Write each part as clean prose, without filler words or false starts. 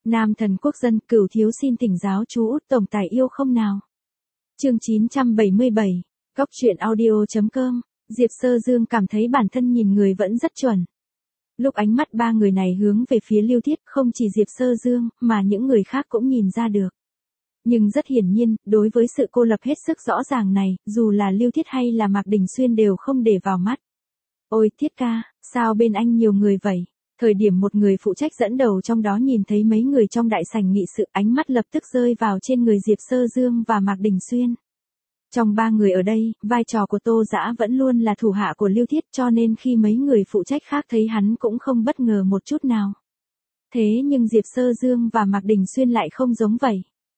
Nam thần quốc dân, Cửu thiếu xin thỉnh giáo chú Út tổng tài yêu không nào. Chương 977, Góc truyện audio.com. Diệp Sơ Dương cảm thấy bản thân nhìn người vẫn rất chuẩn. Lúc ánh mắt ba người này hướng về phía Lưu Thiết, không chỉ Diệp Sơ Dương, mà những người khác cũng nhìn ra được. Nhưng rất hiển nhiên, đối với sự cô lập hết sức rõ ràng này, dù là Lưu Thiết hay là Mạc Đình Xuyên đều không để vào mắt. Ôi Thiết ca, sao bên anh nhiều người vậy? Thời điểm một người phụ trách dẫn đầu trong đó nhìn thấy mấy người trong đại sảnh nghị sự, ánh mắt lập tức rơi vào trên người Diệp Sơ Dương và Mạc Đình Xuyên. Trong ba người ở đây, vai trò của Tô Dã vẫn luôn là thủ hạ của Lưu Thiết, cho nên khi mấy người phụ trách khác thấy hắn cũng không bất ngờ một chút nào. Thế nhưng Diệp Sơ Dương và Mạc Đình Xuyên lại không giống vậy.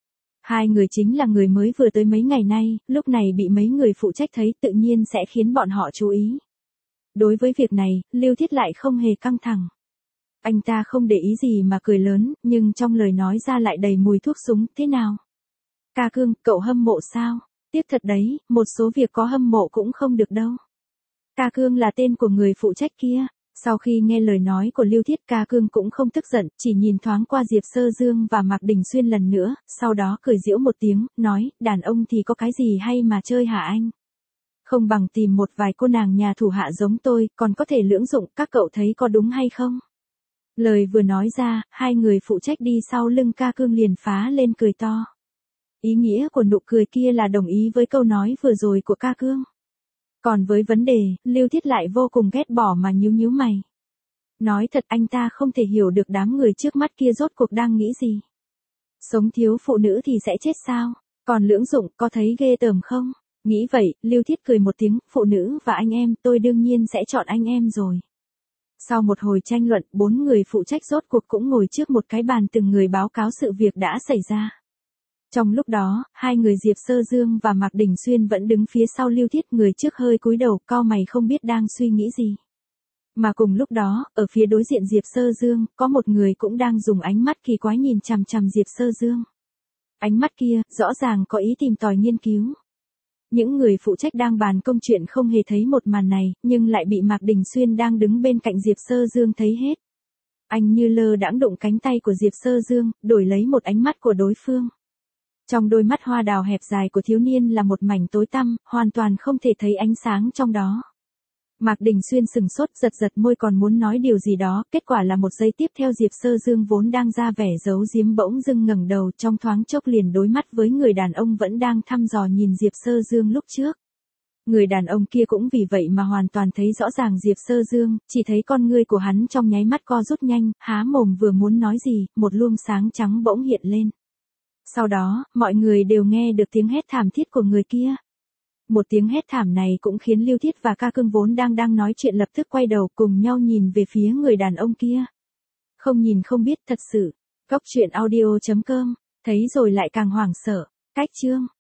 Hai người chính là người mới vừa tới mấy ngày nay, lúc này bị mấy người phụ trách thấy tự nhiên sẽ khiến bọn họ chú ý. Đối với việc này, Lưu Thiết lại không hề căng thẳng. Anh ta không để ý gì mà cười lớn, nhưng trong lời nói ra lại đầy mùi thuốc súng, thế nào? Ca Cương, cậu hâm mộ sao? Tiếc thật đấy, một số việc có hâm mộ cũng không được đâu. Ca Cương là tên của người phụ trách kia. Sau khi nghe lời nói của Lưu Thiết, Ca Cương cũng không tức giận, chỉ nhìn thoáng qua Diệp Sơ Dương và Mạc Đình Xuyên lần nữa, sau đó cười giễu một tiếng, nói, đàn ông thì có cái gì hay mà chơi hả anh? Không bằng tìm một vài cô nàng nhà thủ hạ giống tôi, còn có thể lưỡng dụng, các cậu thấy có đúng hay không? Lời vừa nói ra, hai người phụ trách đi sau lưng Ca Cương liền phá lên cười to. Ý nghĩa của nụ cười kia là đồng ý với câu nói vừa rồi của Ca Cương. Còn với vấn đề, Lưu Thiết lại vô cùng ghét bỏ mà nhíu mày. Nói thật anh ta không thể hiểu được đám người trước mắt kia rốt cuộc đang nghĩ gì. Sống thiếu phụ nữ thì sẽ chết sao? Còn lưỡng dụng có thấy ghê tởm không? Nghĩ vậy, Lưu Thiết cười một tiếng, phụ nữ và anh em, tôi đương nhiên sẽ chọn anh em rồi. Sau một hồi tranh luận, 4 người phụ trách rốt cuộc cũng ngồi trước một cái bàn từng người báo cáo sự việc đã xảy ra. Trong lúc đó, hai người Diệp Sơ Dương và Mạc Đình Xuyên vẫn đứng phía sau Lưu Thiết, người trước hơi cúi đầu, cau mày không biết đang suy nghĩ gì. Mà cùng lúc đó, ở phía đối diện Diệp Sơ Dương, có một người cũng đang dùng ánh mắt kỳ quái nhìn chằm chằm Diệp Sơ Dương. Ánh mắt kia, rõ ràng có ý tìm tòi nghiên cứu. Những người phụ trách đang bàn công chuyện không hề thấy một màn này, nhưng lại bị Mạc Đình Xuyên đang đứng bên cạnh Diệp Sơ Dương thấy hết. Anh như lơ đãng đụng cánh tay của Diệp Sơ Dương, đổi lấy một ánh mắt của đối phương. Trong đôi mắt hoa đào hẹp dài của thiếu niên là một mảnh tối tăm, hoàn toàn không thể thấy ánh sáng trong đó. Mạc Đình Xuyên sừng sốt, giật môi còn muốn nói điều gì đó, kết quả là một giây tiếp theo Diệp Sơ Dương vốn đang ra vẻ giấu giếm bỗng dưng ngẩng đầu, trong thoáng chốc liền đối mắt với người đàn ông vẫn đang thăm dò nhìn Diệp Sơ Dương lúc trước. Người đàn ông kia cũng vì vậy mà hoàn toàn thấy rõ ràng Diệp Sơ Dương, chỉ thấy con ngươi của hắn trong nháy mắt co rút nhanh, há mồm vừa muốn nói gì, một luồng sáng trắng bỗng hiện lên. Sau đó, mọi người đều nghe được tiếng hét thảm thiết của người kia. Một tiếng hét thảm này cũng khiến Lưu Thiết và Ca Cương vốn đang nói chuyện lập tức quay đầu cùng nhau nhìn về phía người đàn ông kia. Không nhìn không biết thật sự. Góc truyện audio.com, thấy rồi lại càng hoảng sợ. Cách chương.